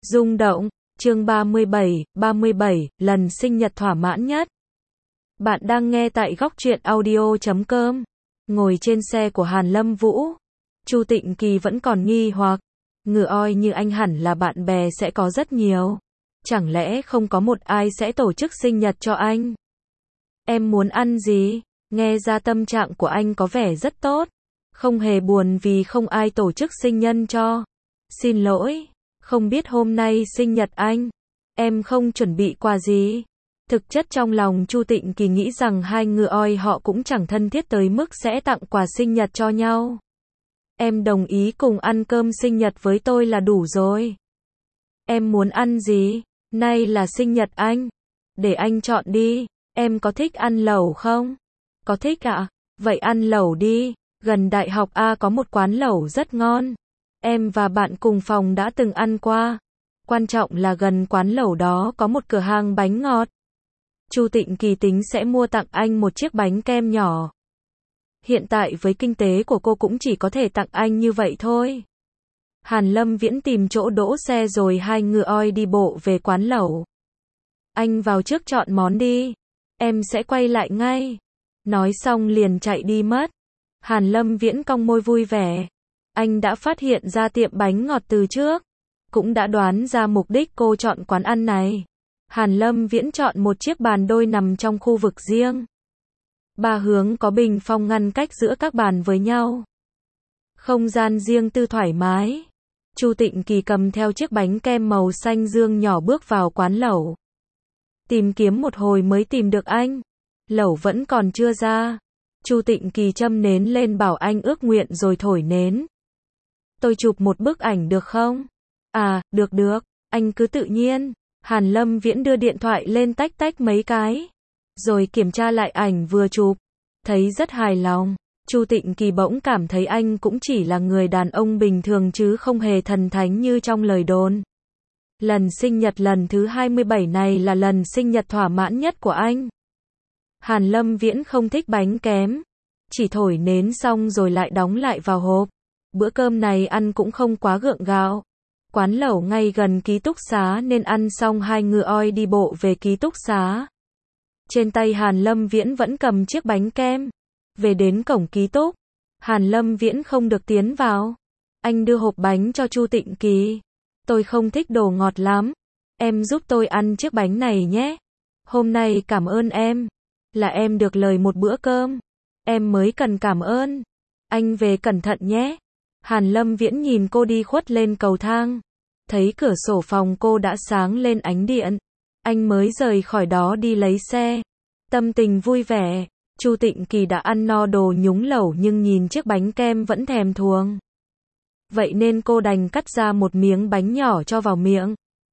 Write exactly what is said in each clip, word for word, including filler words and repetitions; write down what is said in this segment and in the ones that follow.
Rung động, chương ba mươi bảy, ba mươi bảy, lần sinh nhật thỏa mãn nhất. Bạn đang nghe tại góc truyện audio chấm com. Ngồi trên xe của Hàn Lâm Vũ, Chu Tịnh Kỳ vẫn còn nghi hoặc, ngựa oi như anh hẳn là bạn bè sẽ có rất nhiều. Chẳng lẽ không có một ai sẽ tổ chức sinh nhật cho anh? Em muốn ăn gì? Nghe ra tâm trạng của anh có vẻ rất tốt. Không hề buồn vì không ai tổ chức sinh nhân cho. Xin lỗi, không biết hôm nay sinh nhật anh, em không chuẩn bị quà gì. Thực chất trong lòng Chu Tịnh Kỳ nghĩ rằng hai ngựa oi họ cũng chẳng thân thiết tới mức sẽ tặng quà sinh nhật cho nhau. Em đồng ý cùng ăn cơm sinh nhật với tôi là đủ rồi. Em muốn ăn gì? Nay là sinh nhật anh. Để anh chọn đi. Em có thích ăn lẩu không? Có thích ạ? À? Vậy ăn lẩu đi. Gần đại học A có một quán lẩu rất ngon. Em và bạn cùng phòng đã từng ăn qua. Quan trọng là gần quán lẩu đó có một cửa hàng bánh ngọt. Chu Tịnh Kỳ tính sẽ mua tặng anh một chiếc bánh kem nhỏ. Hiện tại với kinh tế của cô cũng chỉ có thể tặng anh như vậy thôi. Hàn Lâm Viễn tìm chỗ đỗ xe rồi hai ngựa oi đi bộ về quán lẩu. Anh vào trước chọn món đi. Em sẽ quay lại ngay. Nói xong liền chạy đi mất. Hàn Lâm Viễn cong môi vui vẻ. Anh đã phát hiện ra tiệm bánh ngọt từ trước. Cũng đã đoán ra mục đích cô chọn quán ăn này. Hàn Lâm Viễn chọn một chiếc bàn đôi nằm trong khu vực riêng. Ba hướng có bình phong ngăn cách giữa các bàn với nhau. Không gian riêng tư thoải mái. Chu Tịnh Kỳ cầm theo chiếc bánh kem màu xanh dương nhỏ bước vào quán lẩu. Tìm kiếm một hồi mới tìm được anh. Lẩu vẫn còn chưa ra. Chu Tịnh Kỳ châm nến lên bảo anh ước nguyện rồi thổi nến. Tôi chụp một bức ảnh được không? À, được được, anh cứ tự nhiên. Hàn Lâm Viễn đưa điện thoại lên tách tách mấy cái. Rồi kiểm tra lại ảnh vừa chụp. Thấy rất hài lòng. Chu Tịnh Kỳ bỗng cảm thấy anh cũng chỉ là người đàn ông bình thường chứ không hề thần thánh như trong lời đồn. Lần sinh nhật lần thứ hai mươi bảy này là lần sinh nhật thỏa mãn nhất của anh. Hàn Lâm Viễn không thích bánh kém. Chỉ thổi nến xong rồi lại đóng lại vào hộp. Bữa cơm này ăn cũng không quá gượng gạo. Quán lẩu ngay gần ký túc xá nên ăn xong hai ngựa oi đi bộ về ký túc xá. Trên tay Hàn Lâm Viễn vẫn cầm chiếc bánh kem. Về đến cổng ký túc, Hàn Lâm Viễn không được tiến vào. Anh đưa hộp bánh cho Chu Tịnh Kỳ. Tôi không thích đồ ngọt lắm. Em giúp tôi ăn chiếc bánh này nhé. Hôm nay cảm ơn em. Là em được lời một bữa cơm. Em mới cần cảm ơn. Anh về cẩn thận nhé. Hàn Lâm Viễn nhìn cô đi khuất lên cầu thang. Thấy cửa sổ phòng cô đã sáng lên ánh điện. Anh mới rời khỏi đó đi lấy xe. Tâm tình vui vẻ. Chu Tịnh Kỳ đã ăn no đồ nhúng lẩu nhưng nhìn chiếc bánh kem vẫn thèm thuồng. Vậy nên cô đành cắt ra một miếng bánh nhỏ cho vào miệng.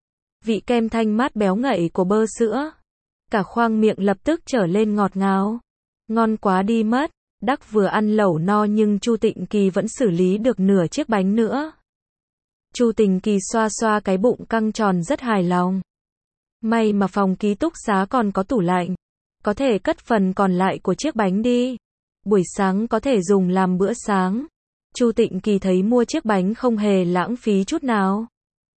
Vị kem thanh mát béo ngậy của bơ sữa. Cả khoang miệng lập tức trở lên ngọt ngào. Ngon quá đi mất. Đắc vừa ăn lẩu no nhưng Chu Tịnh Kỳ vẫn xử lý được nửa chiếc bánh nữa. Chu Tịnh Kỳ xoa xoa cái bụng căng tròn rất hài lòng. May mà phòng ký túc xá còn có tủ lạnh. Có thể cất phần còn lại của chiếc bánh đi. Buổi sáng có thể dùng làm bữa sáng. Chu Tịnh Kỳ thấy mua chiếc bánh không hề lãng phí chút nào.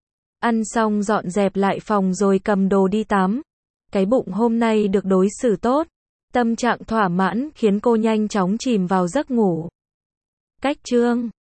Ăn xong dọn dẹp lại phòng rồi cầm đồ đi tắm. Cái bụng hôm nay được đối xử tốt. Tâm trạng thỏa mãn khiến cô nhanh chóng chìm vào giấc ngủ. Cách chương